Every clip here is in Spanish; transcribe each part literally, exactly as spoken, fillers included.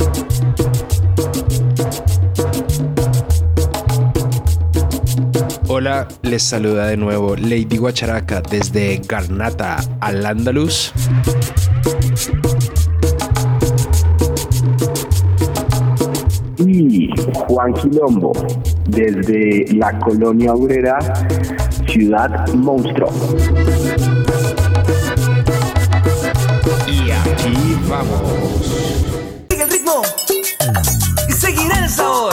Hola, les saluda de nuevo Lady Guacharaca desde Garnata al Andaluz. Y Juan Quilombo desde la Colonia Obrera, Ciudad Monstruo. Y aquí vamos. Sigue el ritmo y seguirá el sabor.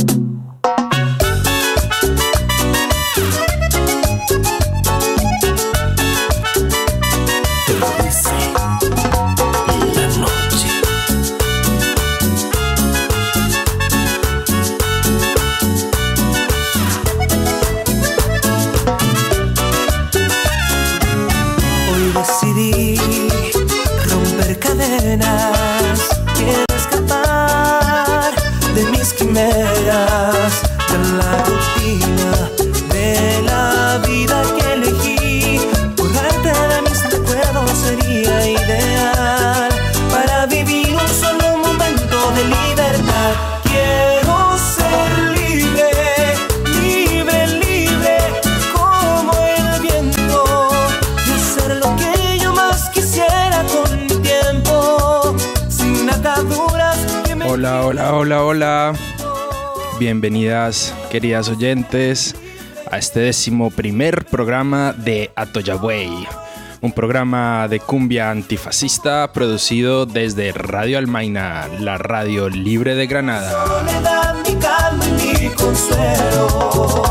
Decidí romper cadenas, quiero escapar de mis quimeras, de la rutina, de la vida que elegí. Borrarte de mis recuerdos sería ideal para vivir un solo momento de libertad. Quiero ser libre, libre, libre, como el viento, y hacer lo que quisiera con mi tiempo, sin ataduras que me... Hola, hola, hola, hola. Bienvenidas, queridas oyentes, a este décimo primer programa de Atoyagüey, un programa de cumbia antifascista producido desde Radio Almaina, la radio libre de Granada. Soledad, mi calma y mi consuelo.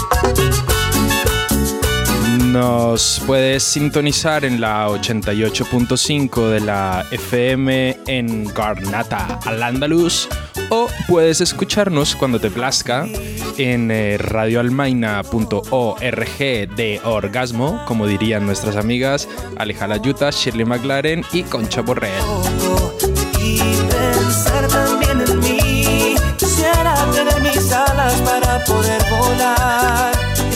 Nos puedes sintonizar en la ochenta y ocho punto cinco de la F M en Garnata al Andaluz, o puedes escucharnos cuando te plazca en eh, radio almaina punto org de orgasmo, como dirían nuestras amigas Aleja Layuta, Shirley McLaren y Concha Borrell. Y pensar también en mí, quisiera tener mis alas para poder volar.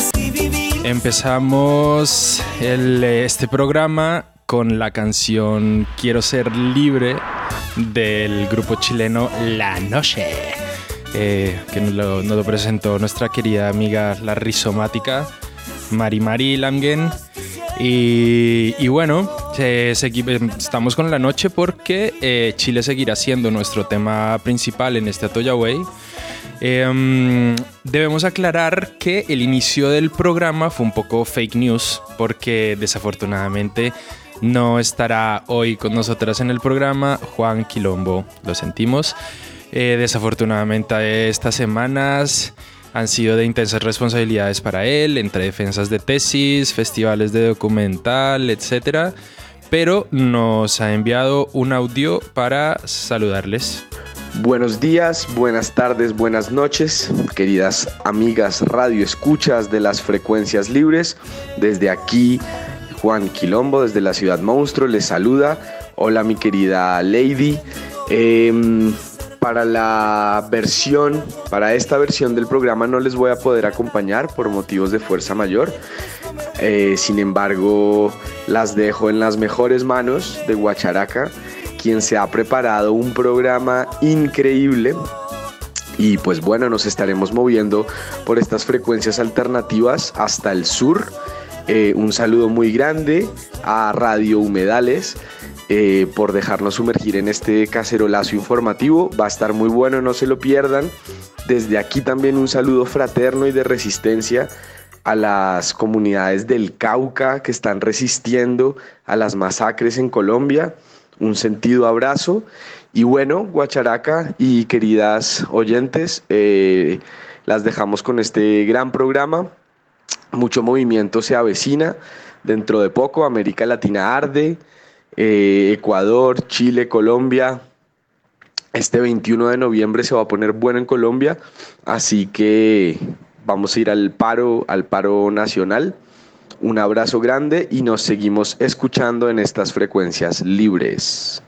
Empezamos el, este programa con la canción Quiero Ser Libre del grupo chileno La Noche, eh, que nos lo, nos lo presentó nuestra querida amiga la rizomática Mari Mari Lamgen. Y, y bueno, eh, segui- estamos con La Noche porque eh, Chile seguirá siendo nuestro tema principal en este Atoyagüey. Eh, debemos aclarar que el inicio del programa fue un poco fake news porque desafortunadamente no estará hoy con nosotras en el programa Juan Quilombo, lo sentimos. Eh, desafortunadamente estas semanas han sido de intensas responsabilidades para él, entre defensas de tesis, festivales de documental, etcétera. Pero nos ha enviado un audio para saludarles. Buenos días, buenas tardes, buenas noches, queridas amigas radioescuchas de las frecuencias libres. Desde aquí, Juan Quilombo, desde la Ciudad Monstruo, les saluda. Hola, mi querida Lady. Eh, para la versión, para esta versión del programa no les voy a poder acompañar por motivos de fuerza mayor. Eh, sin embargo, las dejo en las mejores manos de Guacharaca, quien se ha preparado un programa increíble. Y pues bueno, nos estaremos moviendo por estas frecuencias alternativas hasta el sur. Eh, un saludo muy grande a Radio Humedales eh, por dejarnos sumergir en este cacerolazo informativo. Va a estar muy bueno, no se lo pierdan. Desde aquí también un saludo fraterno y de resistencia a las comunidades del Cauca que están resistiendo a las masacres en Colombia. Un sentido abrazo. Y bueno, Guacharaca y queridas oyentes, eh, las dejamos con este gran programa. Mucho movimiento se avecina. Dentro de poco, América Latina arde. Eh, Ecuador, Chile, Colombia. Este veintiuno de noviembre se va a poner bueno en Colombia. Así que vamos a ir al paro, al paro nacional. Un abrazo grande y nos seguimos escuchando en estas frecuencias libres.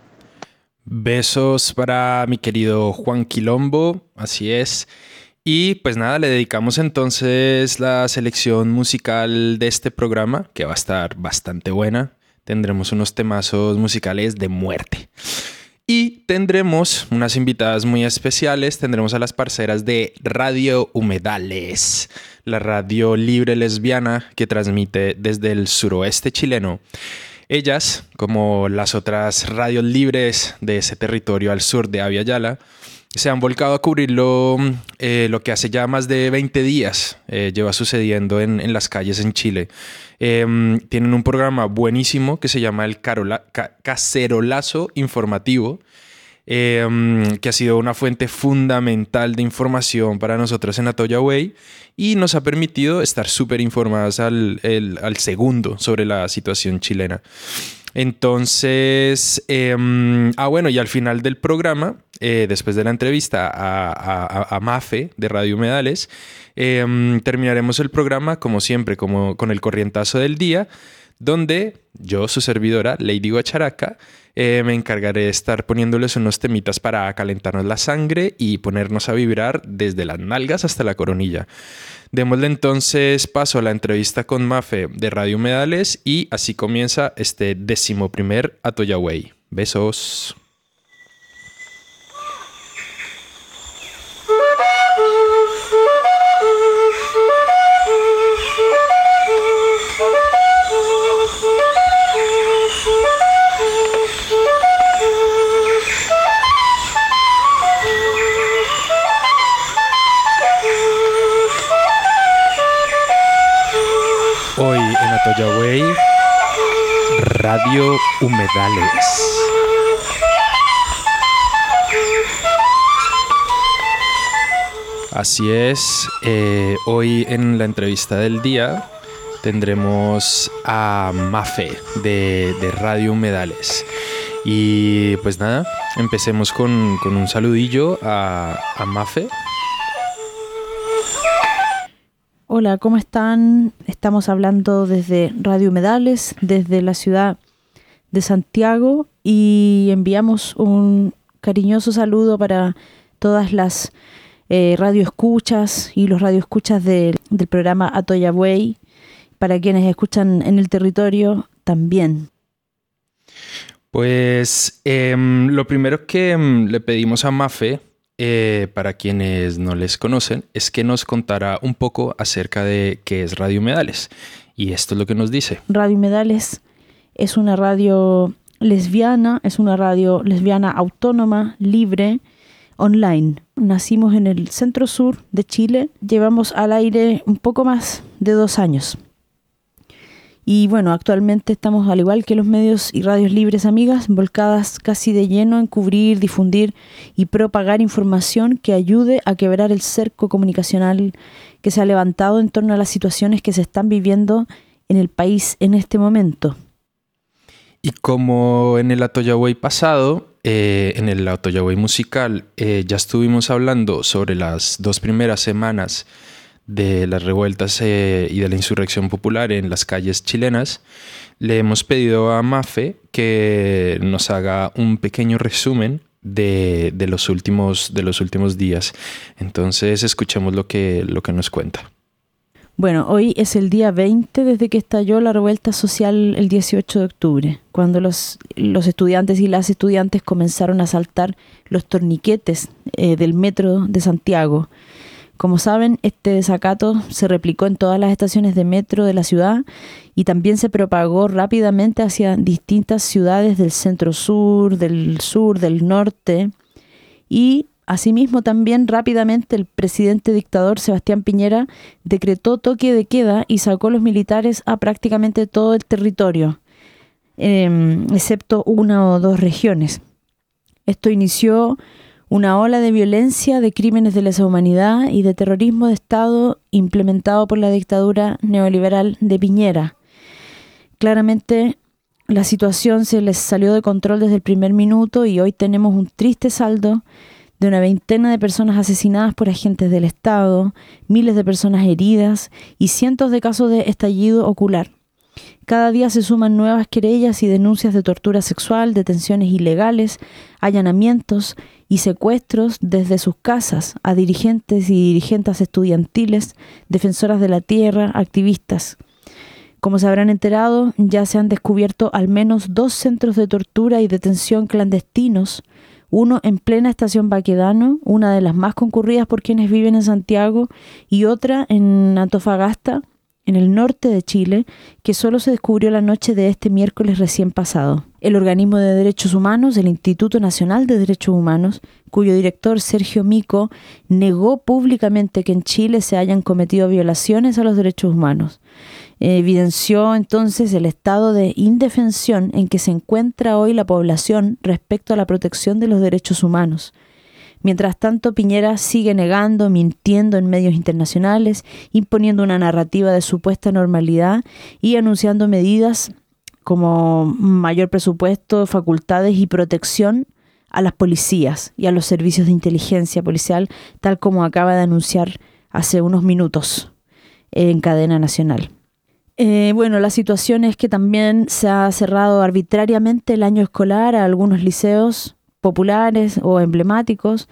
Besos para mi querido Juan Quilombo, así es. Y pues nada, le dedicamos entonces la selección musical de este programa, que va a estar bastante buena. Tendremos unos temazos musicales de muerte. Y tendremos unas invitadas muy especiales. Tendremos a las parceras de Radio Humedales, la radio libre lesbiana que transmite desde el suroeste chileno. Ellas, como las otras radios libres de ese territorio al sur de Abya Yala, se han volcado a cubrirlo eh, lo que hace ya más de veinte días eh, lleva sucediendo en, en las calles en Chile. Eh, tienen un programa buenísimo que se llama el Carola, Ca, Cacerolazo Informativo, eh, que ha sido una fuente fundamental de información para nosotros en Atoya Way y nos ha permitido estar súper informadas al, el, al segundo sobre la situación chilena. Entonces, eh, ah bueno, y al final del programa, eh, después de la entrevista a, a, a Mafe de Radio Humedales, eh, terminaremos el programa como siempre, como con el corrientazo del día, donde yo, su servidora, Lady Guacharaca, eh, me encargaré de estar poniéndoles unos temitas para calentarnos la sangre y ponernos a vibrar desde las nalgas hasta la coronilla. Démosle entonces paso a la entrevista con Mafe de Radio Humedales y así comienza este decimoprimer Atoya Way. Besos. Hoy en Atoya Way, Radio Humedales. Así es, eh, hoy en la entrevista del día tendremos a Mafe de, de Radio Humedales. Y pues nada, empecemos con, con un saludillo a, a Mafe. Hola, ¿cómo están? Estamos hablando desde Radio Humedales, desde la ciudad de Santiago, y enviamos un cariñoso saludo para todas las eh, radioescuchas y los radioescuchas de, del programa Atoya Way, para quienes escuchan en el territorio también. Pues eh, lo primero que um, le pedimos a Mafe, Eh, para quienes no les conocen, es que nos contara un poco acerca de qué es Radio Humedales. Y esto es lo que nos dice. Radio Humedales es una radio lesbiana, es una radio lesbiana autónoma, libre, online. Nacimos en el centro sur de Chile, llevamos al aire un poco más de dos años. Y bueno, actualmente estamos, al igual que los medios y radios libres amigas, volcadas casi de lleno en cubrir, difundir y propagar información que ayude a quebrar el cerco comunicacional que se ha levantado en torno a las situaciones que se están viviendo en el país en este momento. Y como en el Atoya Way pasado, eh, en el Atoya Way musical, eh, ya estuvimos hablando sobre las dos primeras semanas de las revueltas eh, y de la insurrección popular en las calles chilenas, le hemos pedido a Mafe que nos haga un pequeño resumen de, de, los, últimos, de los últimos días. Entonces escuchemos lo que, lo que nos cuenta. Bueno, hoy es el día veinte desde que estalló la revuelta social el dieciocho de octubre, cuando los, los estudiantes y las estudiantes comenzaron a saltar los torniquetes eh, del metro de Santiago. Como saben, este desacato se replicó en todas las estaciones de metro de la ciudad y también se propagó rápidamente hacia distintas ciudades del centro sur, del sur, del norte. Y asimismo también rápidamente el presidente dictador Sebastián Piñera decretó toque de queda y sacó a los militares a prácticamente todo el territorio, eh, excepto una o dos regiones. Esto inició una ola de violencia, de crímenes de lesa humanidad y de terrorismo de Estado implementado por la dictadura neoliberal de Piñera. Claramente la situación se les salió de control desde el primer minuto y hoy tenemos un triste saldo de una veintena de personas asesinadas por agentes del Estado, miles de personas heridas y cientos de casos de estallido ocular. Cada día se suman nuevas querellas y denuncias de tortura sexual, detenciones ilegales, allanamientos y secuestros desde sus casas a dirigentes y dirigentes estudiantiles, defensoras de la tierra, activistas. Como se habrán enterado, ya se han descubierto al menos dos centros de tortura y detención clandestinos, uno en plena estación Baquedano, una de las más concurridas por quienes viven en Santiago, y otra en Antofagasta, en el norte de Chile, que solo se descubrió la noche de este miércoles recién pasado. El organismo de derechos humanos, el Instituto Nacional de Derechos Humanos, cuyo director Sergio Mico negó públicamente que en Chile se hayan cometido violaciones a los derechos humanos. Evidenció entonces el estado de indefensión en que se encuentra hoy la población respecto a la protección de los derechos humanos. Mientras tanto, Piñera sigue negando, mintiendo en medios internacionales, imponiendo una narrativa de supuesta normalidad y anunciando medidas como mayor presupuesto, facultades y protección a las policías y a los servicios de inteligencia policial, tal como acaba de anunciar hace unos minutos en cadena nacional. Eh, bueno, la situación es que también se ha cerrado arbitrariamente el año escolar a algunos liceos populares o emblemáticos.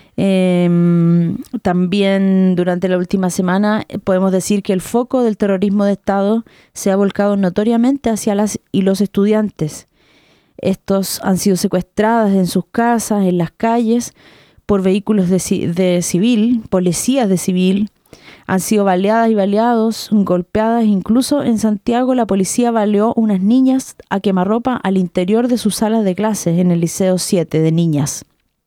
Eh, también durante la última semana podemos decir que el foco del terrorismo de Estado se ha volcado notoriamente hacia las y los estudiantes. Estos han sido secuestrados en sus casas, en las calles, por vehículos de, de civil, policías de civil. Han sido baleadas y baleados, golpeadas. Incluso en Santiago la policía baleó unas niñas a quemarropa al interior de sus salas de clases en el Liceo siete de niñas.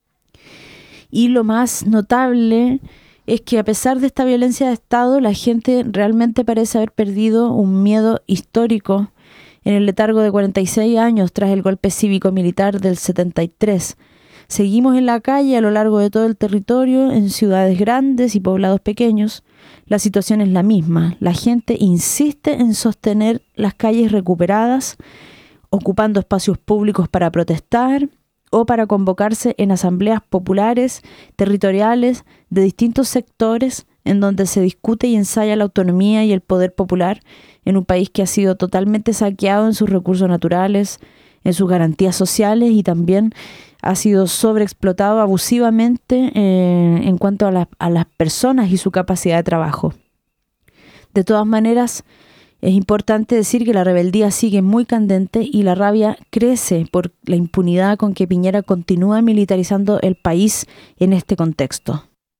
Y lo más notable es que a pesar de esta violencia de Estado, la gente realmente parece haber perdido un miedo histórico en el letargo de cuarenta y seis años tras el golpe cívico-militar del setenta y tres. Seguimos en la calle a lo largo de todo el territorio, en ciudades grandes y poblados pequeños. La situación es la misma. La gente insiste en sostener las calles recuperadas, ocupando espacios públicos para protestar o para convocarse en asambleas populares, territoriales, de distintos sectores, en donde se discute y ensaya la autonomía y el poder popular en un país que ha sido totalmente saqueado en sus recursos naturales, en sus garantías sociales, y también ha sido sobreexplotado abusivamente eh, en cuanto a, la, a las personas y su capacidad de trabajo. De todas maneras, es importante decir que la rebeldía sigue muy candente y la rabia crece por la impunidad con que Piñera continúa militarizando el país en este contexto.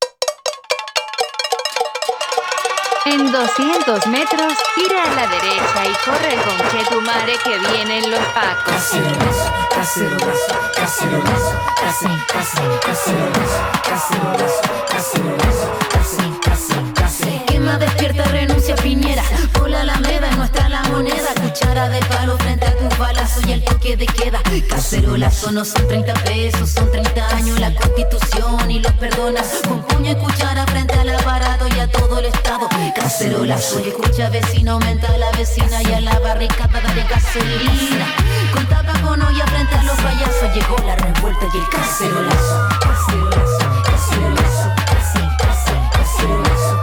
En doscientos metros, gira a la derecha y corre con Chetumare que vienen los pacos. Cacerolazo, cacerolazo, cacerolazo, cacerolazo, cacerolazo, cacerolazo, cacerolazo, cacerolazo, cacerolazo. Quema, despierta, renuncia Piñera. Por la Alameda, nuestra la moneda. Cuchara de palo frente a tus balazos y el toque de queda. Cacerolazo no son treinta pesos, son treinta años la Constitución y los perdonas. Con puño y cuchara frente al aparato y a todo el Estado. Cacerolazo, y escucha vecino, aumenta a la vecina y a la barricada dale gasolina. Con tapabón y frente a los payasos llegó la revuelta y el cacerolazo. Cacerolazo, cacerolazo, cacerolazo, cacerolazo,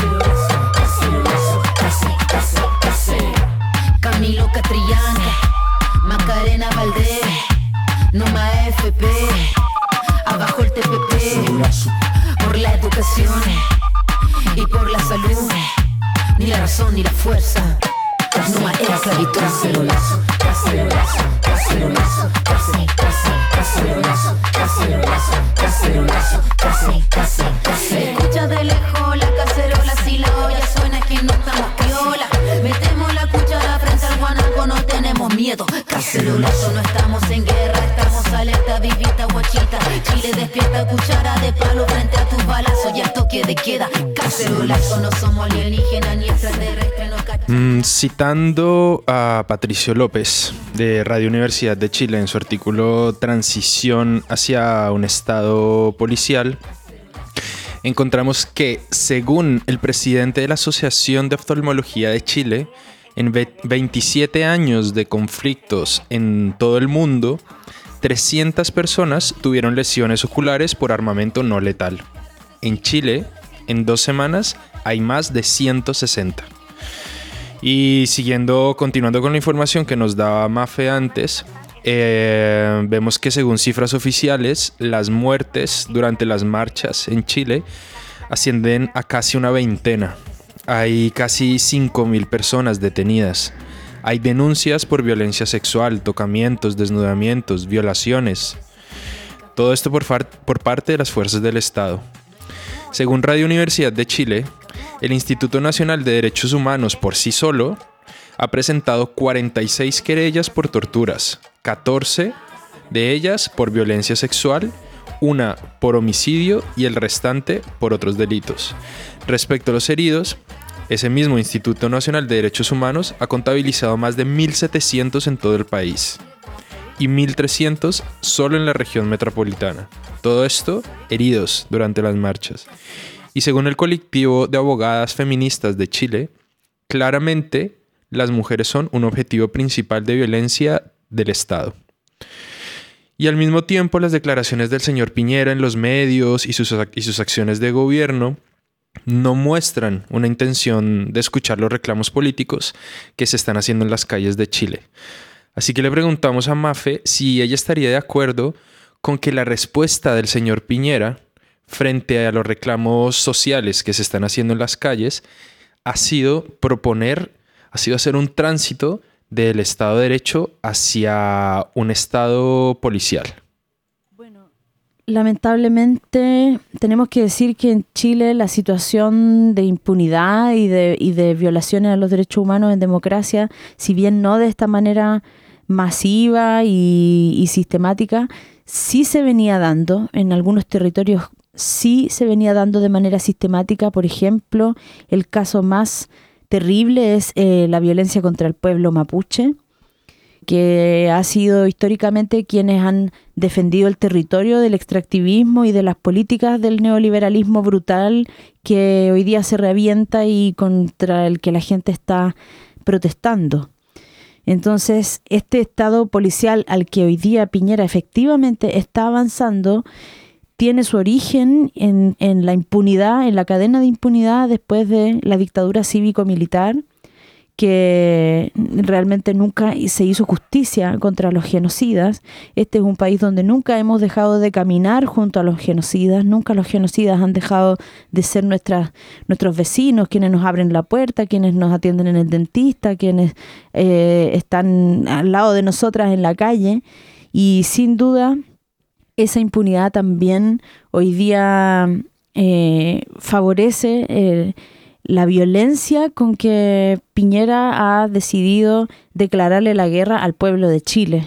cacerolazo, cacerolazo, cacerolazo. Camilo Catrillán, Macarena Valdés, Numa F P, abajo el T P P, por la educación y por la salud, ni la razón ni la fuerza, no hay esclavitud. Cacerolazo, cacerolazo, cacerolazo, cacerolazo, cacerolazo, cacerolazo, cacerolazo, cacerolazo, cacerolazo. Escucha de lejos la cacerola, si la olla suena es que no estamos piola. Metemos la cuchara frente al guanaco, no tenemos miedo. Cacerolazo, no estamos en guerra, estamos alerta, vivita, guachita. Chile despierta, cuchara de palo frente a tus balazos y al toque de queda. Cacerolazo, no somos alienígenas ni extraterrestres, no cach- Mm, citando a Patricio López de Radio Universidad de Chile en su artículo Transición hacia un Estado policial, encontramos que, según el presidente de la Asociación de Oftalmología de Chile, en veintisiete años de conflictos en todo el mundo, trescientas personas tuvieron lesiones oculares por armamento no letal. En Chile, en dos semanas, hay más de ciento sesenta. Y siguiendo, continuando con la información que nos daba Mafe antes, eh, vemos que según cifras oficiales, las muertes durante las marchas en Chile ascienden a casi una veintena. Hay casi cinco mil personas detenidas. Hay denuncias por violencia sexual, tocamientos, desnudamientos, violaciones. Todo esto por, far- por parte de las fuerzas del Estado. Según Radio Universidad de Chile, el Instituto Nacional de Derechos Humanos por sí solo ha presentado cuarenta y seis querellas por torturas, catorce de ellas por violencia sexual, una por homicidio y el restante por otros delitos. Respecto a los heridos, ese mismo Instituto Nacional de Derechos Humanos ha contabilizado más de mil setecientos en todo el país y mil trescientos solo en la región metropolitana. Todo esto heridos durante las marchas. Y según el colectivo de abogadas feministas de Chile, claramente las mujeres son un objetivo principal de violencia del Estado. Y al mismo tiempo las declaraciones del señor Piñera en los medios y sus, y sus acciones de gobierno no muestran una intención de escuchar los reclamos políticos que se están haciendo en las calles de Chile. Así que le preguntamos a Mafe si ella estaría de acuerdo con que la respuesta del señor Piñera frente a los reclamos sociales que se están haciendo en las calles ha sido proponer, ha sido hacer un tránsito del Estado de Derecho hacia un Estado policial. Bueno, lamentablemente tenemos que decir que en Chile la situación de impunidad y de, y de violaciones a los derechos humanos en democracia, si bien no de esta manera masiva y, y sistemática, sí se venía dando en algunos territorios, sí se venía dando de manera sistemática. Por ejemplo, el caso más terrible es eh, la violencia contra el pueblo mapuche, que ha sido históricamente quienes han defendido el territorio del extractivismo y de las políticas del neoliberalismo brutal que hoy día se revienta y contra el que la gente está protestando. Entonces, este Estado policial al que hoy día Piñera efectivamente está avanzando tiene su origen en, en la impunidad, en la cadena de impunidad después de la dictadura cívico-militar, que realmente nunca se hizo justicia contra los genocidas. Este es un país donde nunca hemos dejado de caminar junto a los genocidas, nunca los genocidas han dejado de ser nuestras, nuestros vecinos, quienes nos abren la puerta, quienes nos atienden en el dentista, quienes eh, están al lado de nosotras en la calle, y sin duda esa impunidad también hoy día eh, favorece eh, la violencia con que Piñera ha decidido declararle la guerra al pueblo de Chile.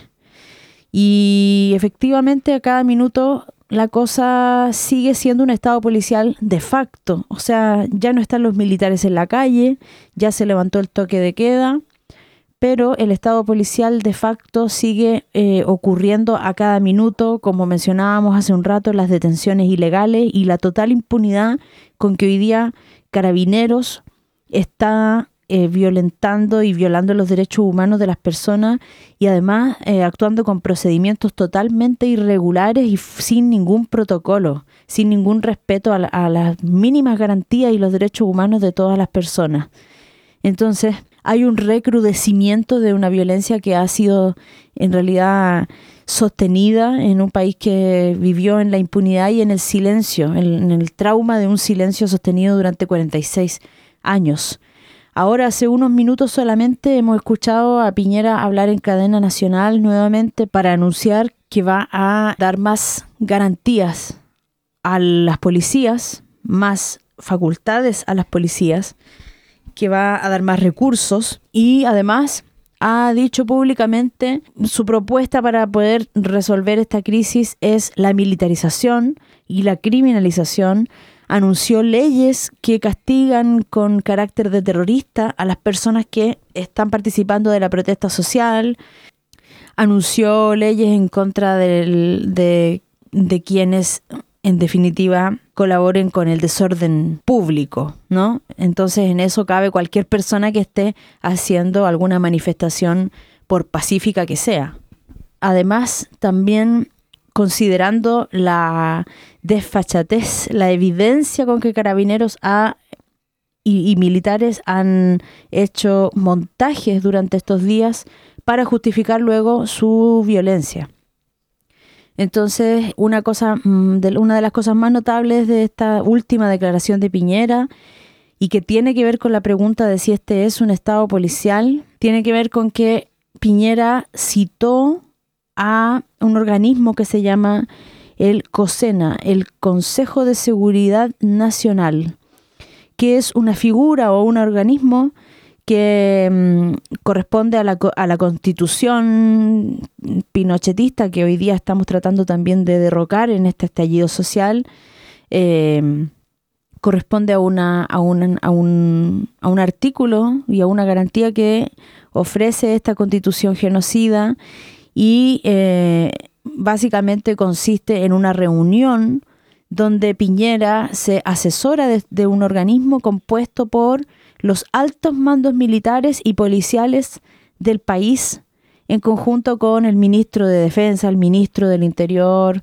Y efectivamente a cada minuto la cosa sigue siendo un estado policial de facto. O sea, ya no están los militares en la calle, ya se levantó el toque de queda, pero el estado policial de facto sigue eh, ocurriendo a cada minuto, como mencionábamos hace un rato, las detenciones ilegales y la total impunidad con que hoy día Carabineros está eh, violentando y violando los derechos humanos de las personas y además eh, actuando con procedimientos totalmente irregulares y f- sin ningún protocolo, sin ningún respeto a, la, a las mínimas garantías y los derechos humanos de todas las personas. Entonces, hay un recrudecimiento de una violencia que ha sido en realidad sostenida en un país que vivió en la impunidad y en el silencio, en, en el trauma de un silencio sostenido durante cuarenta y seis años. Ahora, hace unos minutos solamente hemos escuchado a Piñera hablar en cadena nacional nuevamente para anunciar que va a dar más garantías a las policías, más facultades a las policías, que va a dar más recursos y además ha dicho públicamente su propuesta para poder resolver esta crisis es la militarización y la criminalización. Anunció leyes que castigan con carácter de terrorista a las personas que están participando de la protesta social. Anunció leyes en contra del, de, de quienes, en definitiva, colaboren con el desorden público, ¿no? Entonces, en eso cabe cualquier persona que esté haciendo alguna manifestación, por pacífica que sea. Además, también considerando la desfachatez, la evidencia con que Carabineros ha, y, y militares han hecho montajes durante estos días para justificar luego su violencia. Entonces, una cosa, de, una de las cosas más notables de esta última declaración de Piñera, y que tiene que ver con la pregunta de si este es un estado policial, tiene que ver con que Piñera citó a un organismo que se llama el COSENA, el Consejo de Seguridad Nacional, que es una figura o un organismo que mmm, corresponde a la, a la constitución pinochetista que hoy día estamos tratando también de derrocar en este estallido social. Eh, corresponde a, una, a, un, a, un, a un artículo y a una garantía que ofrece esta constitución genocida y eh, básicamente consiste en una reunión donde Piñera se asesora de, de un organismo compuesto por los altos mandos militares y policiales del país, en conjunto con el ministro de Defensa, el ministro del Interior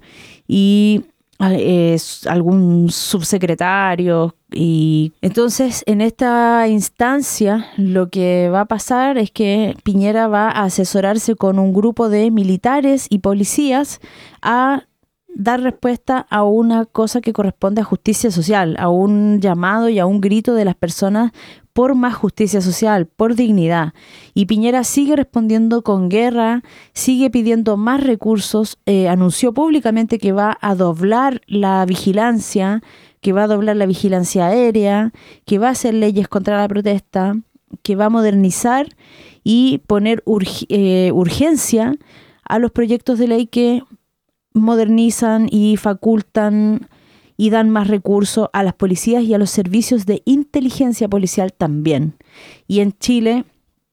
y eh, algún subsecretario. Y entonces, en esta instancia, lo que va a pasar es que Piñera va a asesorarse con un grupo de militares y policías a dar respuesta a una cosa que corresponde a justicia social, a un llamado y a un grito de las personas por más justicia social, por dignidad. Y Piñera sigue respondiendo con guerra, sigue pidiendo más recursos, eh, anunció públicamente que va a doblar la vigilancia, que va a doblar la vigilancia aérea, que va a hacer leyes contra la protesta, que va a modernizar y poner urg- eh, urgencia a los proyectos de ley que modernizan y facultan y dan más recursos a las policías y a los servicios de inteligencia policial también. Y en Chile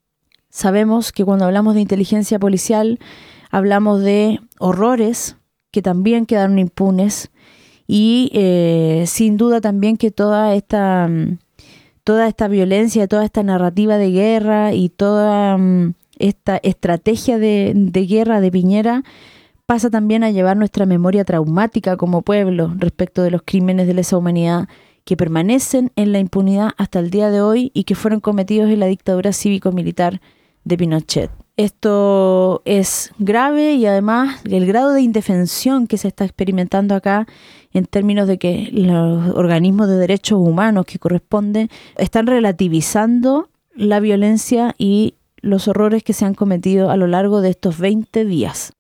sabemos que cuando hablamos de inteligencia policial hablamos de horrores que también quedaron impunes y eh, sin duda también que toda esta, toda esta violencia, toda esta narrativa de guerra y toda um, esta estrategia de, de guerra de Piñera pasa también a llevar nuestra memoria traumática como pueblo respecto de los crímenes de lesa humanidad que permanecen en la impunidad hasta el día de hoy y que fueron cometidos en la dictadura cívico-militar de Pinochet. Esto es grave y además el grado de indefensión que se está experimentando acá en términos de que los organismos de derechos humanos que corresponden están relativizando la violencia y los horrores que se han cometido a lo largo de estos veinte días.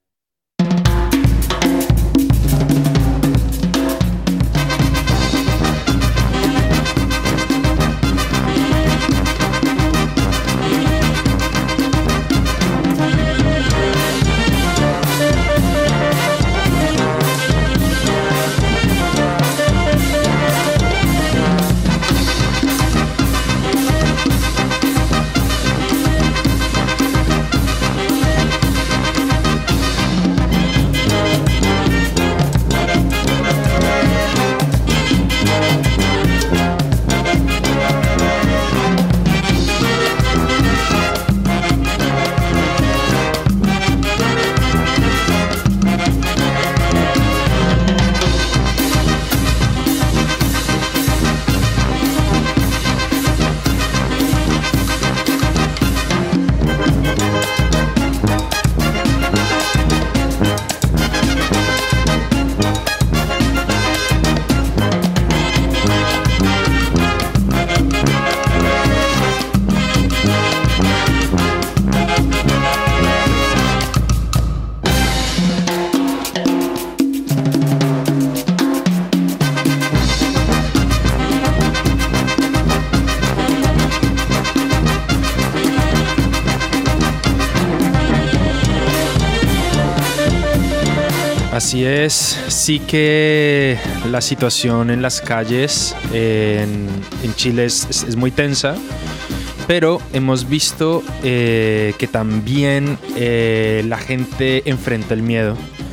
Así es, sí que la situación en las calles en, en Chile es, es, es muy tensa, pero hemos visto eh, que también eh, la gente enfrenta el miedo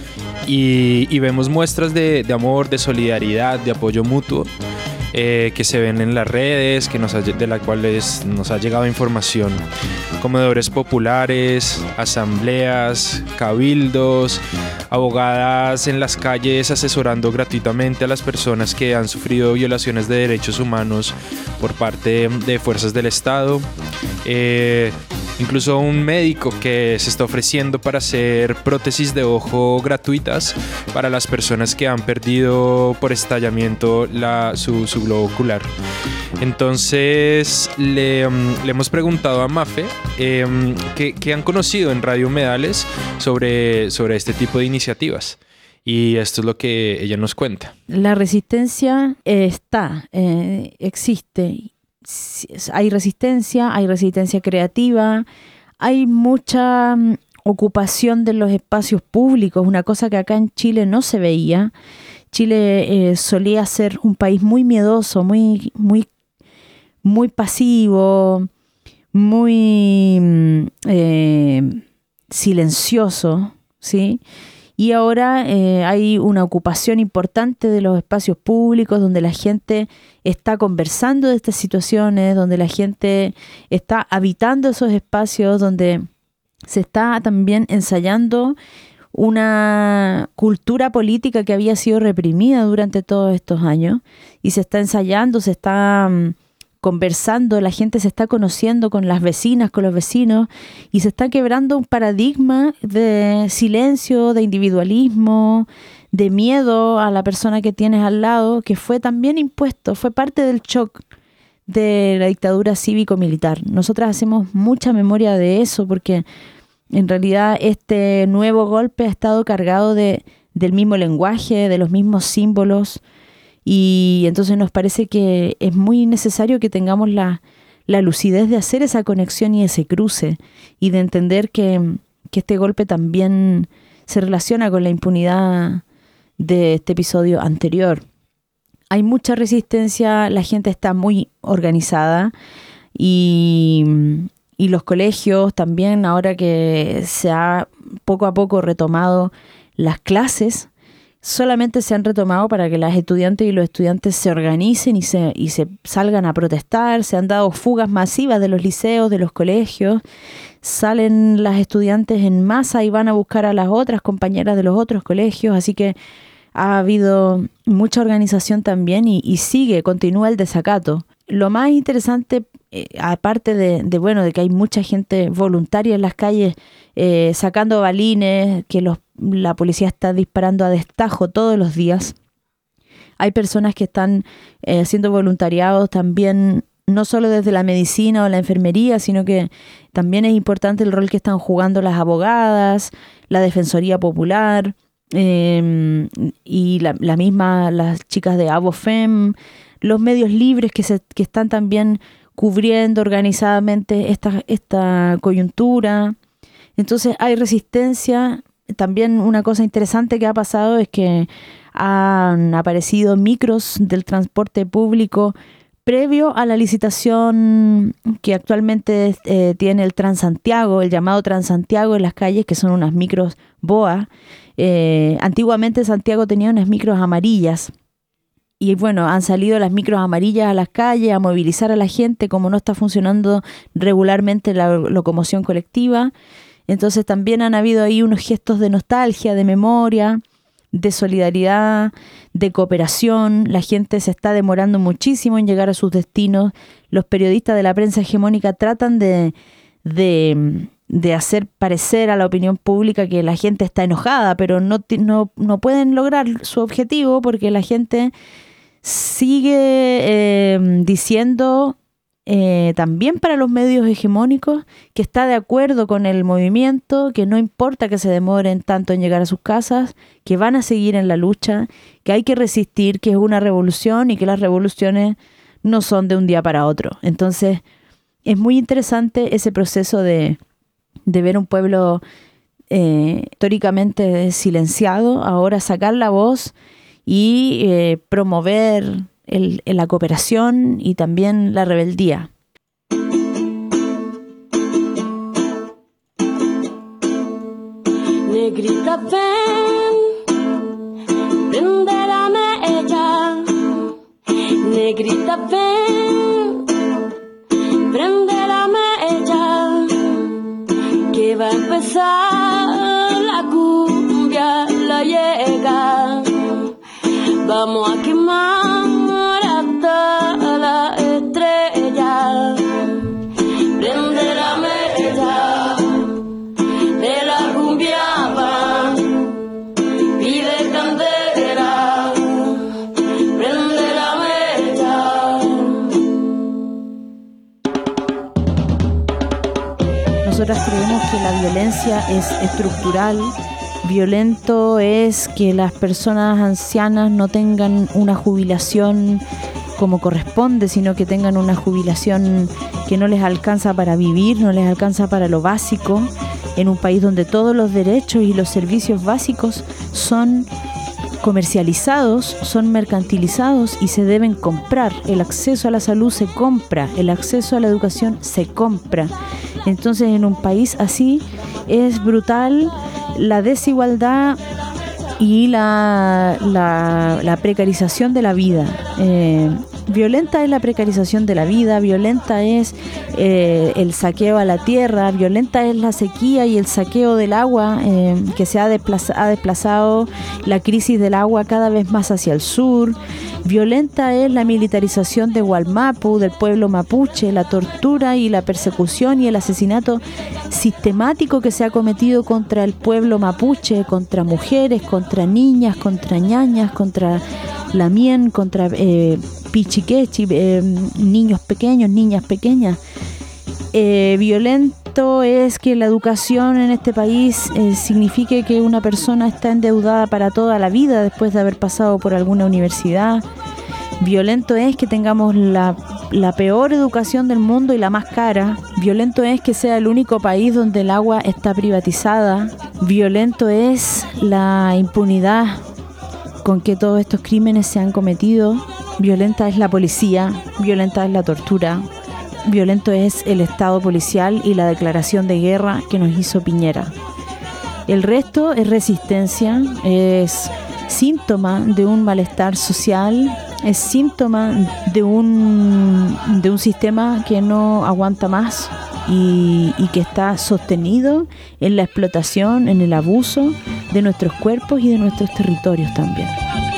y, y vemos muestras de, de amor, de solidaridad, de apoyo mutuo eh, que se ven en las redes, que nos ha, de las cuales nos ha llegado información. Comedores populares, asambleas, cabildos, abogadas en las calles asesorando gratuitamente a las personas que han sufrido violaciones de derechos humanos por parte de fuerzas del Estado. Eh, incluso un médico que se está ofreciendo para hacer prótesis de ojo gratuitas para las personas que han perdido por estallamiento la, su, su globo ocular. Entonces le, um, le hemos preguntado a Mafe eh, ¿qué, qué han conocido en Radio Humedales sobre, sobre este tipo de iniciativas. Y esto es lo que ella nos cuenta. La resistencia eh, está, eh, existe. Hay resistencia, hay resistencia creativa, hay mucha mm, ocupación de los espacios públicos, una cosa que acá en Chile no se veía. Chile eh, solía ser un país muy miedoso, muy, muy, muy pasivo, muy eh, silencioso, ¿sí? Y ahora eh, hay una ocupación importante de los espacios públicos donde la gente está conversando de estas situaciones, donde la gente está habitando esos espacios, donde se está también ensayando una cultura política que había sido reprimida durante todos estos años y se está ensayando, se está um, conversando, la gente se está conociendo con las vecinas, con los vecinos y se está quebrando un paradigma de silencio, de individualismo, de miedo a la persona que tienes al lado, que fue también impuesto, fue parte del shock de la dictadura cívico-militar. Nosotras hacemos mucha memoria de eso porque en realidad este nuevo golpe ha estado cargado de, del mismo lenguaje, de los mismos símbolos, y entonces nos parece que es muy necesario que tengamos la, la lucidez de hacer esa conexión y ese cruce, y de entender que, que este golpe también se relaciona con la impunidad de este episodio anterior. Hay mucha resistencia, la gente está muy organizada, y... Y los colegios también, ahora que se ha poco a poco retomado las clases, solamente se han retomado para que las estudiantes y los estudiantes se organicen y se, y se salgan a protestar. Se han dado fugas masivas de los liceos, de los colegios. Salen las estudiantes en masa y van a buscar a las otras compañeras de los otros colegios. Así que ha habido mucha organización también y, y sigue, continúa el desacato. Lo más interesante, eh, aparte de, de bueno de que hay mucha gente voluntaria en las calles eh, sacando balines, que los, la policía está disparando a destajo todos los días, hay personas que están eh, haciendo voluntariados también, no solo desde la medicina o la enfermería, sino que también es importante el rol que están jugando las abogadas, la Defensoría Popular, eh, y la, la misma, las chicas de ABOFEM, los medios libres que, se, que están también cubriendo organizadamente esta, esta coyuntura. Entonces hay resistencia. También una cosa interesante que ha pasado es que han aparecido micros del transporte público previo a la licitación que actualmente eh, tiene el Transantiago, el llamado Transantiago en las calles, que son unas micros B O A. Eh, antiguamente Santiago tenía unas micros amarillas. Y bueno, han salido las micros amarillas a las calles a movilizar a la gente, como no está funcionando regularmente la locomoción colectiva. Entonces también han habido ahí unos gestos de nostalgia, de memoria, de solidaridad, de cooperación. La gente se está demorando muchísimo en llegar a sus destinos. Los periodistas de la prensa hegemónica tratan de, de, de hacer parecer a la opinión pública que la gente está enojada, pero no, no, no pueden lograr su objetivo porque la gente sigue eh, diciendo eh, también para los medios hegemónicos que está de acuerdo con el movimiento, que no importa que se demoren tanto en llegar a sus casas, que van a seguir en la lucha, que hay que resistir, que es una revolución y que las revoluciones no son de un día para otro. Entonces es muy interesante ese proceso de, de ver un pueblo eh, históricamente silenciado, ahora sacar la voz y eh, promover el, la cooperación y también la rebeldía. Negrita, ven, prende la mecha. Negrita, ven, prende la mecha, que va a empezar la cumbia, la llega. Vamos a quemar hasta la estrella. Prende la mecha de la cumbia, pide candela. Prende la mecha. Nosotras creemos que la violencia es estructural Violento es que las personas ancianas no tengan una jubilación como corresponde, sino que tengan una jubilación que no les alcanza para vivir, no les alcanza para lo básico, en un país donde todos los derechos y los servicios básicos son comercializados, son mercantilizados y se deben comprar. El acceso a la salud se compra, el acceso a la educación se compra. Entonces, en un país así es brutal la desigualdad y la, la, la precarización de la vida. Eh, violenta es la precarización de la vida, violenta es eh, el saqueo a la tierra, violenta es la sequía y el saqueo del agua, eh, que se ha, desplaza, ha desplazado la crisis del agua cada vez más hacia el sur. Violenta es la militarización de Wallmapu, del pueblo mapuche, la tortura y la persecución y el asesinato sistemático que se ha cometido contra el pueblo mapuche, contra mujeres, contra niñas, contra ñañas, contra lamien, contra eh, pichiquechi, eh, niños pequeños, niñas pequeñas. Eh, violento es que la educación en este país eh, signifique que una persona está endeudada para toda la vida después de haber pasado por alguna universidad. Violento es que tengamos la, la peor educación del mundo y la más cara. Violento es que sea el único país donde el agua está privatizada. Violento es la impunidad con que todos estos crímenes se han cometido. Violenta es la policía, violenta es la tortura, violento es el Estado policial y la declaración de guerra que nos hizo Piñera. El resto es resistencia, es síntoma de un malestar social, es síntoma de un, de un sistema que no aguanta más y, y que está sostenido en la explotación, en el abuso de nuestros cuerpos y de nuestros territorios también.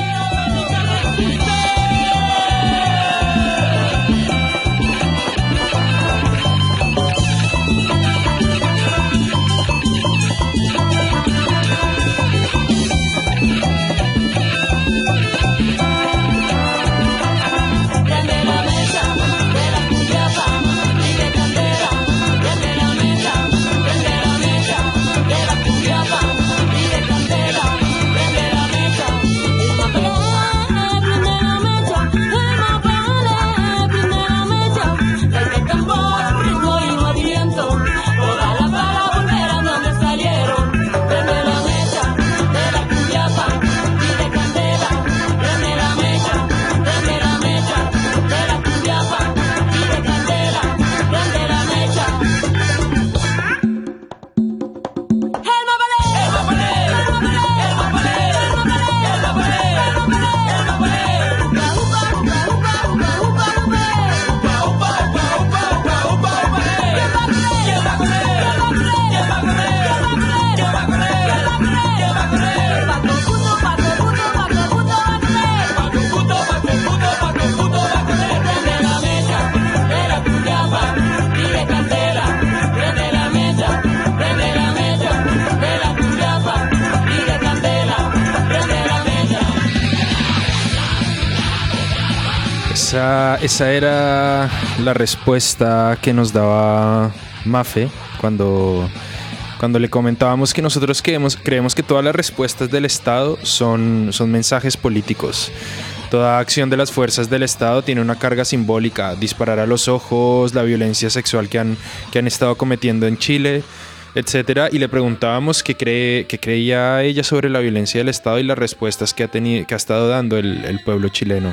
Esa, esa era la respuesta que nos daba Mafe cuando, cuando le comentábamos que nosotros creemos, creemos que todas las respuestas del Estado son, son mensajes políticos. Toda acción de las fuerzas del Estado tiene una carga simbólica: disparar a los ojos, la violencia sexual que han, que han estado cometiendo en Chile, etcétera. Y le preguntábamos qué, cree, qué creía ella sobre la violencia del Estado y las respuestas que ha, tenido, que ha estado dando el, el pueblo chileno.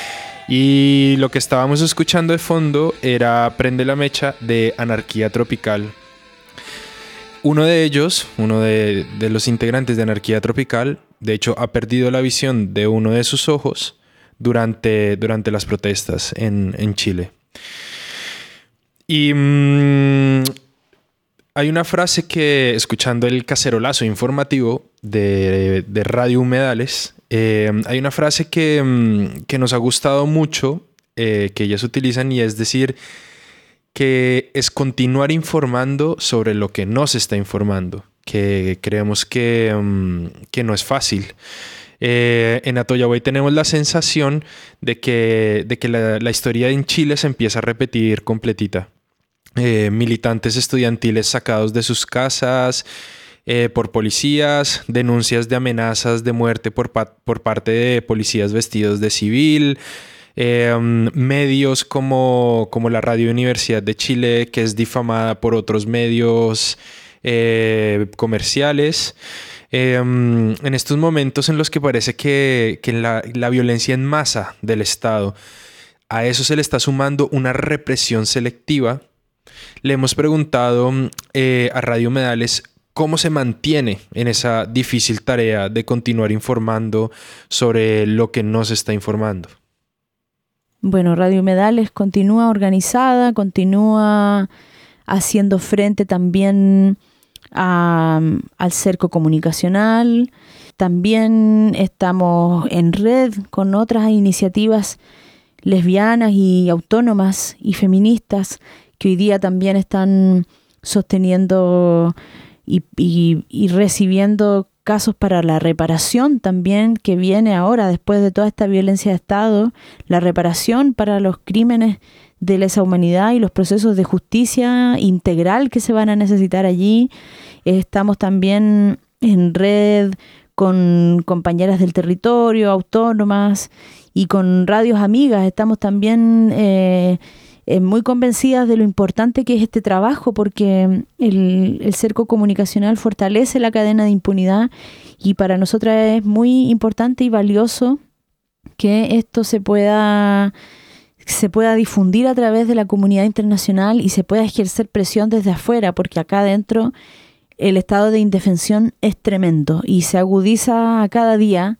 Y lo que estábamos escuchando de fondo era Prende la Mecha de Anarquía Tropical. Uno de ellos, uno de, de los integrantes de Anarquía Tropical, de hecho ha perdido la visión de uno de sus ojos durante, durante las protestas en, en Chile. Y mmm, hay una frase que, escuchando el cacerolazo informativo de, de Radio Humedales, Eh, hay una frase que, que nos ha gustado mucho, eh, que ellas utilizan, y es decir que es continuar informando sobre lo que no se está informando, que creemos que, um, que no es fácil. Eh, en Atoyahuay tenemos la sensación de que, de que la, la historia en Chile se empieza a repetir completita. Eh, militantes estudiantiles sacados de sus casas, eh, por policías, denuncias de amenazas de muerte por, pa- por parte de policías vestidos de civil, eh, medios como, como la Radio Universidad de Chile, que es difamada por otros medios eh, comerciales. Eh, en estos momentos en los que parece que, que la, la violencia en masa del Estado, a eso se le está sumando una represión selectiva, le hemos preguntado eh, a Radio Medales cómo se mantiene en esa difícil tarea de continuar informando sobre lo que no se está informando. Bueno, Radio Medales continúa organizada, continúa haciendo frente también a, al cerco comunicacional. También estamos en red con otras iniciativas lesbianas y autónomas y feministas que hoy día también están sosteniendo y, y, y recibiendo casos para la reparación también, que viene ahora después de toda esta violencia de Estado, la reparación para los crímenes de lesa humanidad y los procesos de justicia integral que se van a necesitar allí. Estamos también en red con compañeras del territorio, autónomas y con radios amigas. Estamos también eh, eh, muy convencidas de lo importante que es este trabajo, porque el, el cerco comunicacional fortalece la cadena de impunidad y para nosotras es muy importante y valioso que esto se pueda, se pueda difundir a través de la comunidad internacional y se pueda ejercer presión desde afuera, porque acá adentro el estado de indefensión es tremendo y se agudiza a cada día,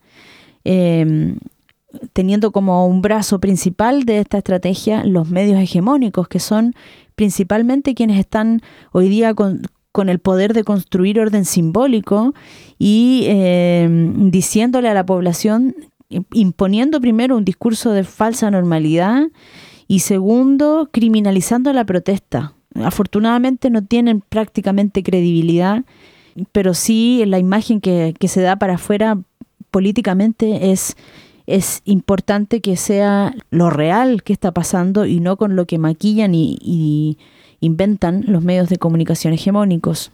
eh, teniendo como un brazo principal de esta estrategia los medios hegemónicos, que son principalmente quienes están hoy día con, con el poder de construir orden simbólico y eh, diciéndole a la población, imponiendo primero un discurso de falsa normalidad y segundo, criminalizando la protesta. Afortunadamente no tienen prácticamente credibilidad, pero sí la imagen que, que se da para afuera políticamente es, es importante que sea lo real que está pasando y no con lo que maquillan y, y inventan los medios de comunicación hegemónicos.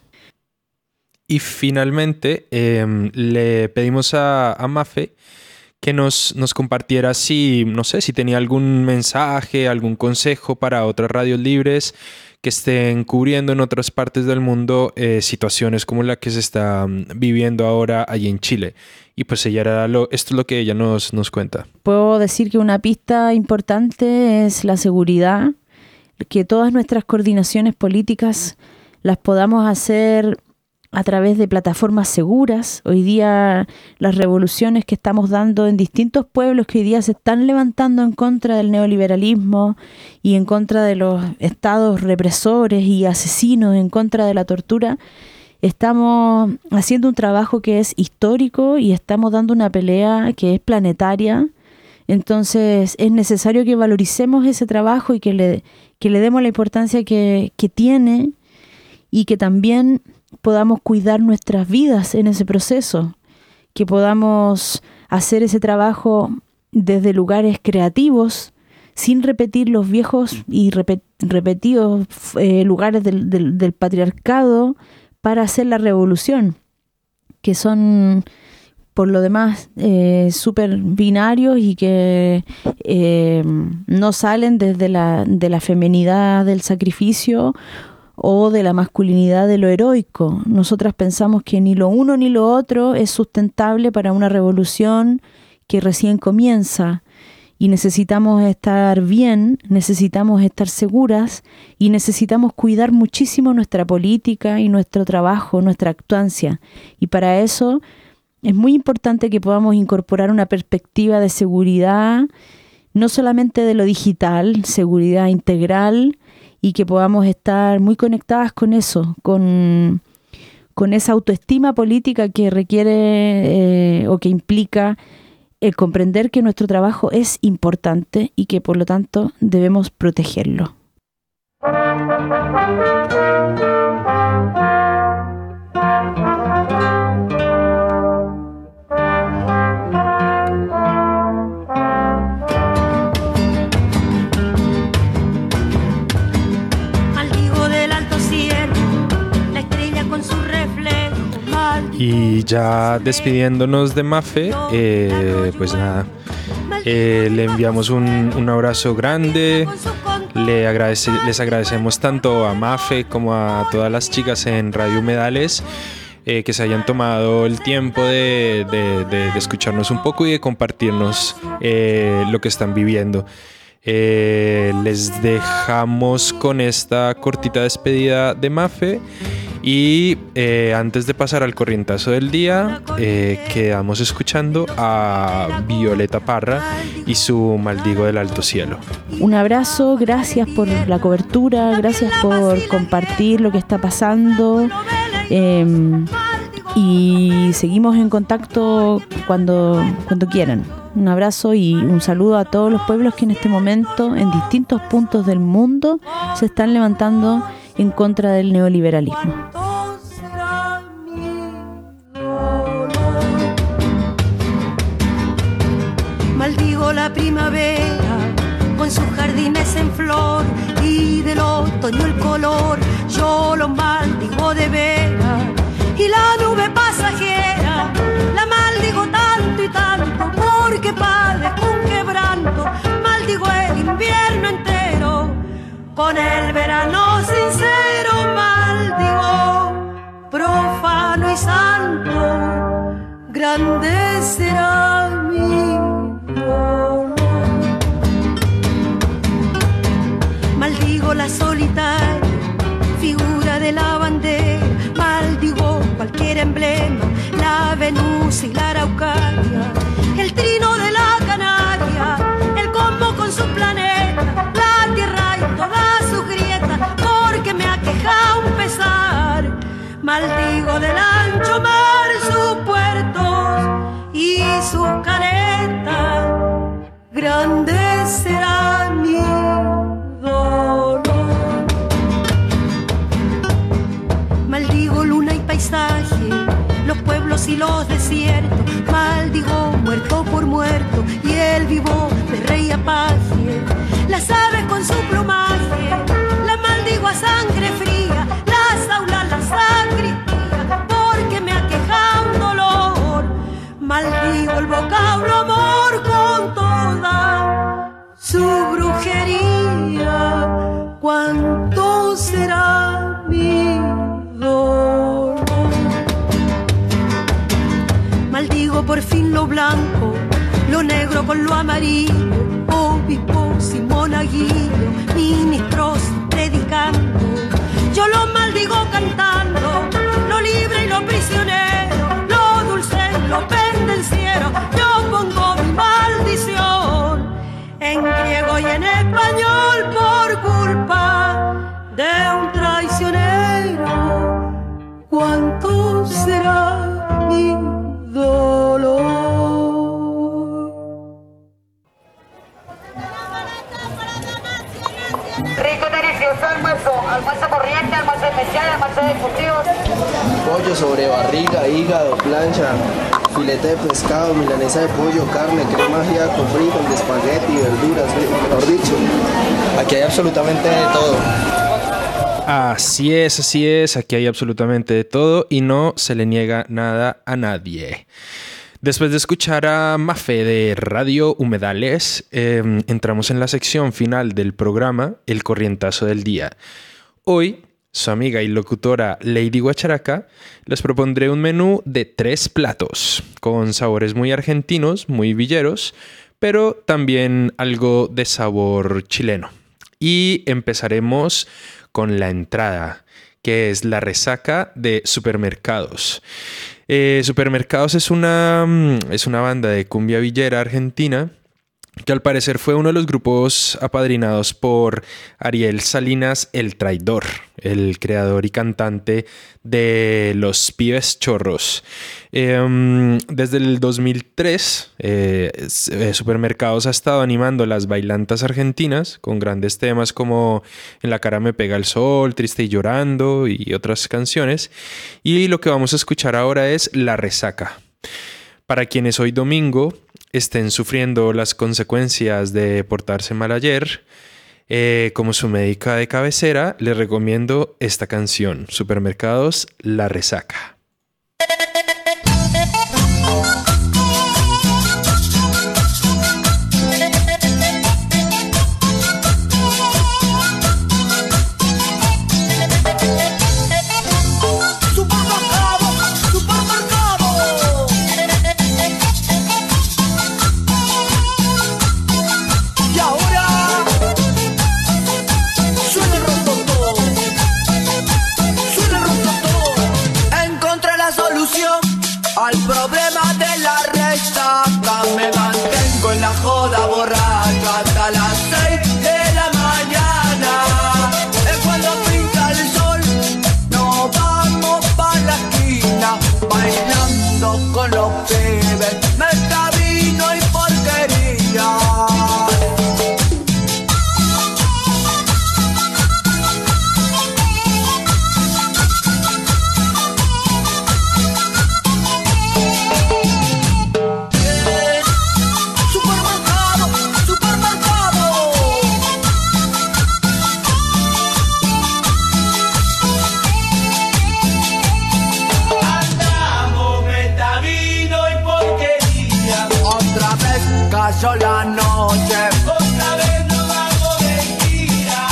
Y finalmente eh, le pedimos a, a Mafe que nos, nos compartiera si, no sé, si tenía algún mensaje, algún consejo para otras radios libres que estén cubriendo en otras partes del mundo eh, situaciones como la que se está viviendo ahora allí en Chile. Y pues ella era lo, esto es lo que ella nos, nos cuenta. Puedo decir que una pista importante es la seguridad, que todas nuestras coordinaciones políticas las podamos hacer a través de plataformas seguras. Hoy día las revoluciones que estamos dando en distintos pueblos que hoy día se están levantando en contra del neoliberalismo y en contra de los estados represores y asesinos, en contra de la tortura, estamos haciendo un trabajo que es histórico y estamos dando una pelea que es planetaria. Entonces es necesario que valoricemos ese trabajo y que le, que le demos la importancia que, que tiene y que también podamos cuidar nuestras vidas en ese proceso, que podamos hacer ese trabajo desde lugares creativos, sin repetir los viejos y repet- repetidos eh, lugares del, del, del patriarcado para hacer la revolución, que son por lo demás eh, súper binarios y que eh, no salen desde la, de la feminidad del sacrificio o de la masculinidad de lo heroico. Nosotras pensamos que ni lo uno ni lo otro es sustentable para una revolución que recién comienza y necesitamos estar bien, necesitamos estar seguras y necesitamos cuidar muchísimo nuestra política y nuestro trabajo, nuestra actuancia. Y para eso es muy importante que podamos incorporar una perspectiva de seguridad, no solamente de lo digital, seguridad integral, y que podamos estar muy conectadas con eso, con, con esa autoestima política que requiere eh, o que implica el comprender que nuestro trabajo es importante y que por lo tanto debemos protegerlo. Maldigo del alto cielo, la estrella con su reflejo ya despidiéndonos de Mafe, eh, pues nada, eh, le enviamos un, un abrazo grande. Le agradece, les agradecemos tanto a Mafe como a todas las chicas en Radio Humedales eh, que se hayan tomado el tiempo de, de, de, de escucharnos un poco y de compartirnos eh, lo que están viviendo. Eh, les dejamos con esta cortita despedida de Mafe y eh, antes de pasar al corrientazo del día eh, quedamos escuchando a Violeta Parra y su Maldigo del Alto Cielo. Un abrazo, gracias por la cobertura, gracias por compartir lo que está pasando eh, y seguimos en contacto cuando, cuando quieran. Un abrazo y un saludo a todos los pueblos que en este momento, en distintos puntos del mundo, se están levantando en contra del neoliberalismo. Maldigo la primavera con sus jardines en flor y del otoño el color, yo lo maldigo de veras. Y la nube pasajera la maldigo tanto y tanto, porque padezco un quebranto. Maldigo el invierno entero con el verano sincero. Maldigo profano y santo, grande será mi dolor. Maldigo la solitaria figura de la bandera, maldigo cualquier emblema, la Venus y la Araucaria, el trino de la Canaria, el combo con su planeta, la tierra y todas sus grietas, porque me aqueja un pesar. Maldigo del ancho mar sus puertos y sus caletas, grande será mi dolor. Maldigo luna y paisaje, los pueblos y los desiertos. Maldigo muerto por muerto y el vivo de rey apaje. Las aves con su plumaje, la maldigo a sangre fría. Las aulas, la sacristía, porque me aqueja un dolor. Maldigo el vocablo amor con toda su brujería. ¿Cuánto será mi dolor? Maldigo por fin lo blanco, lo negro con lo amarillo, obispos y monaguillos, ministros predicando. Yo lo maldigo cantando, lo libre y lo prisionero, lo dulce y lo pendenciero. Yo pongo mi maldición en griego y en español por culpa de un traicionero. ¿Cuánto será mi dolor? Rico, delicioso almuerzo, almuerzo corriente, almuerzo especial, almuerzo de cultivos. Pollo sobre barriga, hígado, plancha, filete de pescado, milanesa de pollo, carne, crema ajíaco, frijol, de espagueti, verduras, mejor dicho. Aquí hay absolutamente de todo. Así es, así es, aquí hay absolutamente de todo y no se le niega nada a nadie. Después de escuchar a Mafe de Radio Humedales, eh, entramos en la sección final del programa, El Corrientazo del Día. Hoy, su amiga y locutora Lady Guacharaca les propondré un menú de tres platos, con sabores muy argentinos, muy villeros, pero también algo de sabor chileno. Y empezaremos con la entrada, que es la resaca de Supermercados. Eh, Supermercados es una, es una banda de cumbia villera argentina que al parecer fue uno de los grupos apadrinados por Ariel Salinas el Traidor, el creador y cantante de Los Pibes Chorros. Eh, desde el dos mil tres, eh, Supermercados ha estado animando las bailantas argentinas con grandes temas como En la cara me pega el sol, Triste y llorando y otras canciones. Y lo que vamos a escuchar ahora es La Resaca. Para quienes hoy domingo estén sufriendo las consecuencias de portarse mal ayer, eh, como su médica de cabecera, les recomiendo esta canción, Supermercados, La Resaca. cayó la noche. Otra vez nos vamos de gira.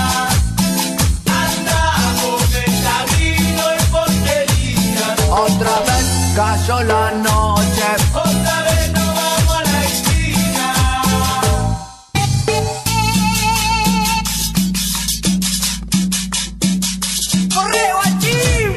Andamos de camino y porquería. Otra vez cayó la noche. Otra vez nos vamos a la esquina. ¡Correo al gym!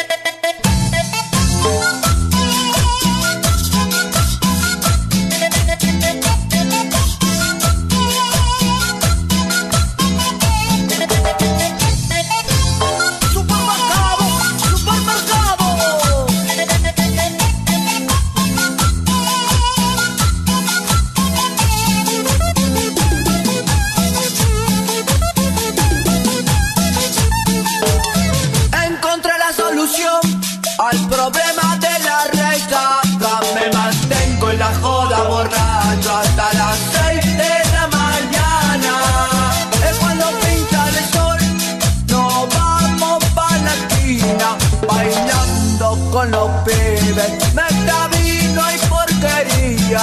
Al problema de la resaca me mantengo en la joda borracho hasta las seis de la mañana. Es cuando pinta el sol, nos vamos pa' la esquina bailando con los pibes, meta vino y porquería.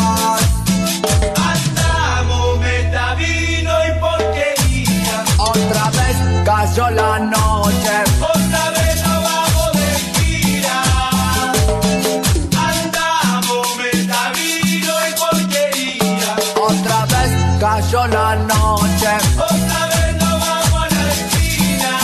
Andamos meta vino y porquería. Otra vez cayó la noche. Otra vez nos vamos de gira. Andamos meta vino y porquería. Otra vez cayó la noche. Otra vez nos vamos a la esquina.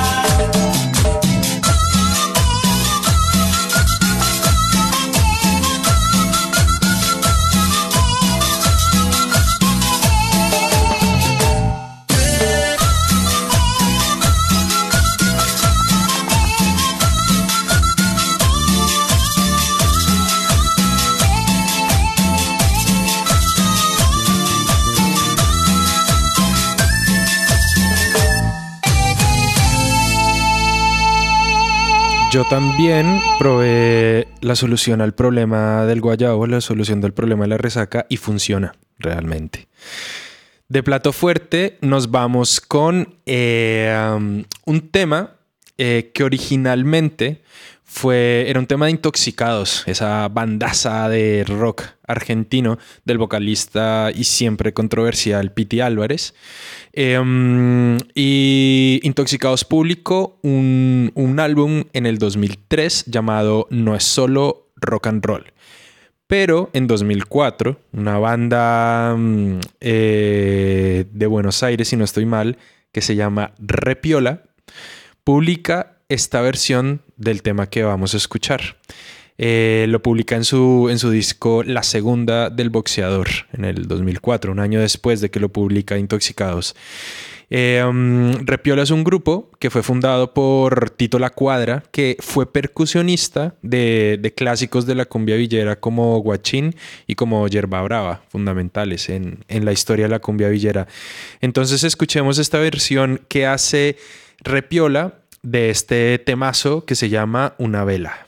Yo también probé la solución al problema del guayabo, la solución del problema de la resaca, y funciona realmente. De plato fuerte nos vamos con eh, um, un tema eh, que originalmente fue, era un tema de Intoxicados, esa bandaza de rock argentino del vocalista y siempre controversial Piti Álvarez. Eh, um, y Intoxicados publicó un, un álbum en el dos mil tres llamado No es solo rock and roll. Pero en dos mil cuatro, una banda um, eh, de Buenos Aires, si no estoy mal, que se llama Repiola, publica esta versión del tema que vamos a escuchar. Eh, lo publica en su, en su disco La Segunda del Boxeador en el dos mil cuatro, un año después de que lo publica Intoxicados. Eh, um, Repiola es un grupo que fue fundado por Tito La Cuadra, que fue percusionista de, de clásicos de la cumbia villera como Guachín y como Yerba Brava, fundamentales en, en la historia de la cumbia villera. Entonces escuchemos esta versión que hace Repiola de este temazo que se llama Una Vela.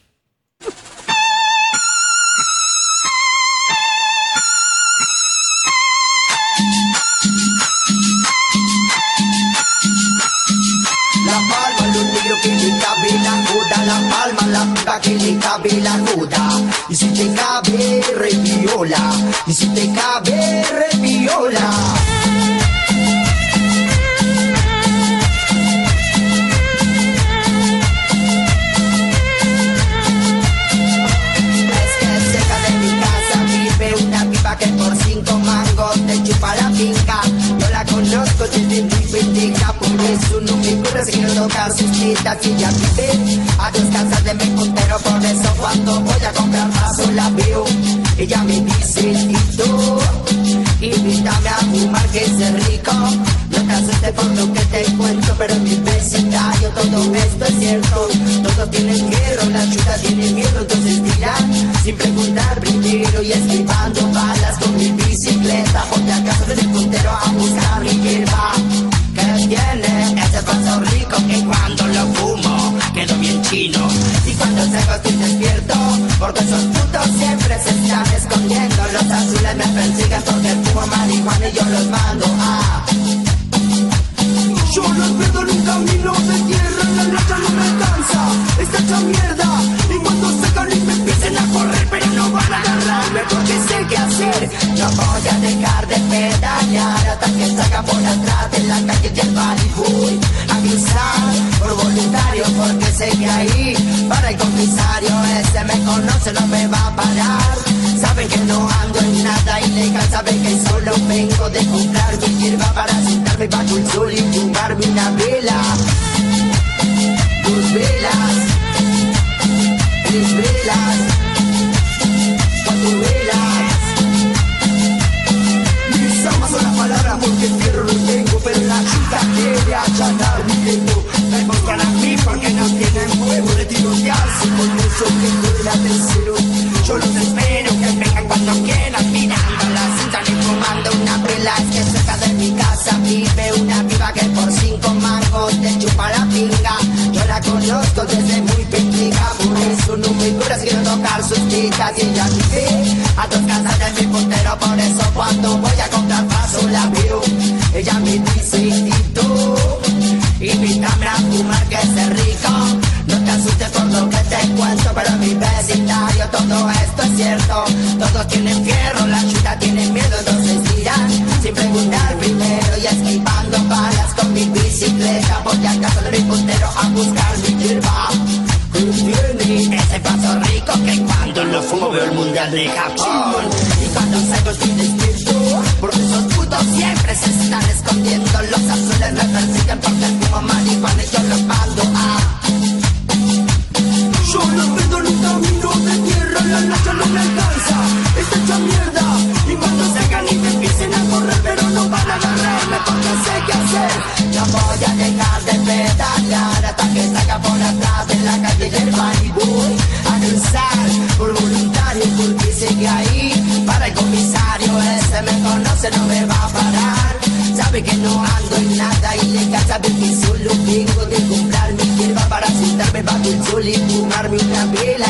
La palma, lo negro que le cabe la joda. La palma, la pipa que le cabe la joda. Y si te cabe, repiola. Y si te cabe, repiola. Que por cinco mangos te chupa la finca. Yo la conozco desde muy pendeja, por eso no me ocurre sino tocar sus tetas. Y ya vive a dos casas de mi puntero, por eso cuando voy a comprar paso la veo. Ella me dice, Tito, invítame a fumar que es rico. No te asustes por lo que te cuento, pero en mi vecindario todo esto es cierto. Todos tienen hierro, la chuta tiene miedo, entonces tiran sin preguntar primero y esquivando balas con mi bicicleta. Por si acaso desde el puntero a buscar mi hierba. Que tiene ese paso rico que cuando lo fumo quedo bien chino. Y cuando salgo estoy despierto, porque esos putos siempre se están escondiendo. Los azules me persiguen porque fumo marihuana y yo los mando a... Yo los pierdo en un camino de tierra, la racha no me alcanza, está hecha mierda. Y cuando sacan y me empiecen a correr, pero no van a agarrarme porque sé qué hacer. No voy a dejar de pedalear hasta que salga por atrás de la calle del Malibu. A cruzar por voluntario porque sé que ahí para el comisario ese me conoce, no me va a parar. Saben que no ando en nada ilegal, saben que solo vengo de comprar mi hierba para sentarme bajo el sol y fumarme una vela. Dos velas, tres velas, cuatro velas. Mis amas son las palabras porque fierro no tengo, pero la chica quiere allanar mi lengua. Me buscan a mí porque no tienen huevo de tirotearse con eso que duele a tercero. Yo los espero que vengan cuando quieran, mirando la cinta ni fumando una vela. Es que cerca de mi casa vive una piba que por cinco mangos te chupa la pinga. Yo la conozco desde muy pequeña, por eso no me cura, quiero tocar sus titas. Y ella vive a dos casas de mi puntero, por eso cuando voy a comprar paso la veo. Ella me dice, Tito, invítame a fumar que es rico. No te asustes por lo que te cuento, pero en mi vecindario todo esto es cierto. Todos tienen fierro, la chuta tiene miedo, entonces tiran sin preguntar primero y esquivando balas con mi bicicleta. Voy a casa de mi puntero a buscar mi hierba. Tiene ese paso rico que cuando lo fumo veo el mundial de Japón. Y cuando salgo estoy despierto, porque esos putos siempre se están escondiendo. Los azules me persiguen porque fumo marihuana y yo los mando a... Yo los vendo en un camino de tierra, la noche no me alcanza, está hecha mierda. Y cuando salgan y me empiecen a correr, pero no van a agarrarme porque sé qué hacer. No voy a dejar de pedalear hasta que salga por atrás de la calle del Malibu. A cruzar por voluntario porque sé que ahí para el comisario ese me conoce, no me va a parar. Sabe que no ando en nada ilegal, sabe que solo vengo de comprar mi hierba para sentarme bajo el sol y fumarme una vela.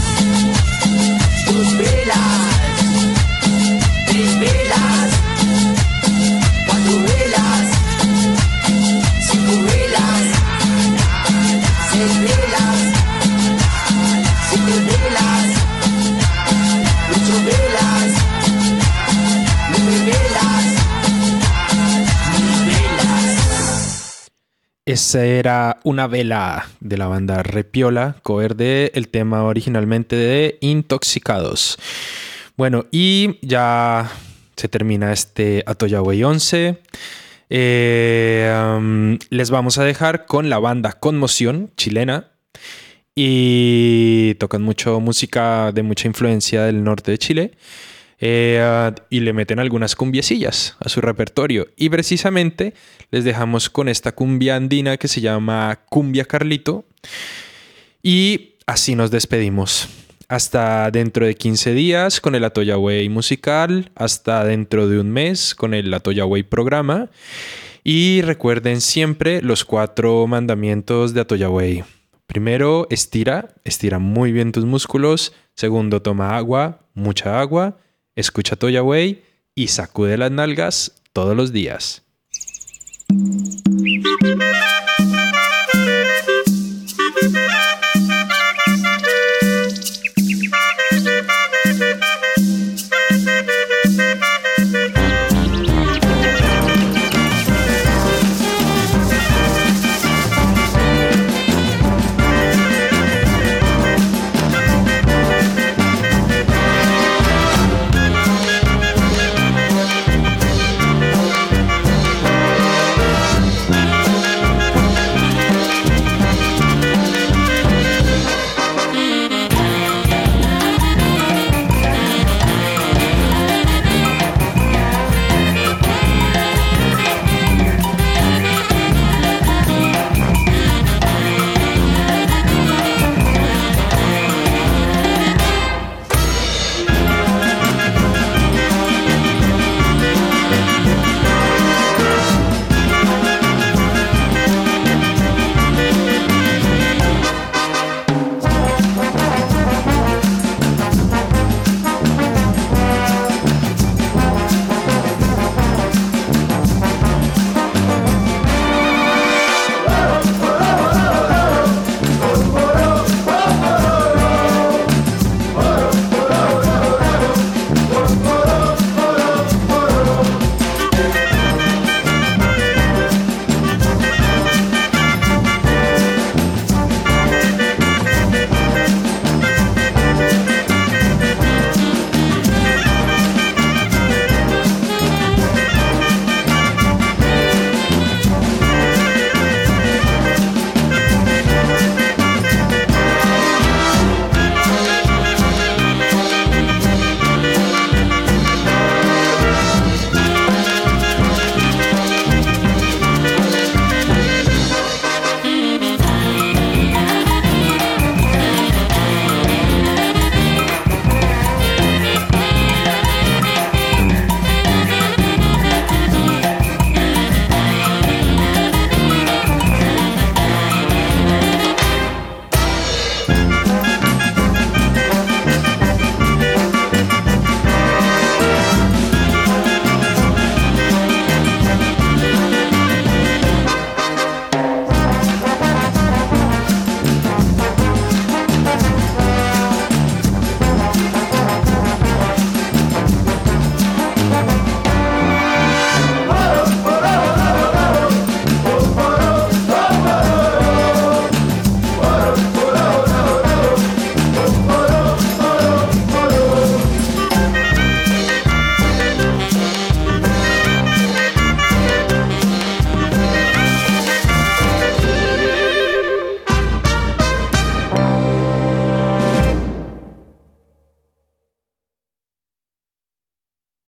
Dos velas, tres velas, cuatro velas, cinco velas, seis velas, siete velas, ocho velas, nueve velas. Esa era Una Vela de la banda Repiola, cover de el tema originalmente de Intoxicados. Bueno, y ya se termina este Atoyagüey once. Eh, um, les vamos a dejar con la banda Conmoción, chilena. Y tocan mucho música de mucha influencia del norte de Chile. Eh, uh, y le meten algunas cumbiecillas a su repertorio. Y precisamente les dejamos con esta cumbia andina que se llama Cumbia Carlito. Y así nos despedimos. Hasta dentro de quince días con el Atoyagüey musical. Hasta dentro de un mes con el Atoyagüey programa. Y recuerden siempre los cuatro mandamientos de Atoyagüey. Primero, estira. Estira muy bien tus músculos. Segundo, toma agua. Mucha agua. Escucha Atoyagüey y sacude las nalgas todos los días.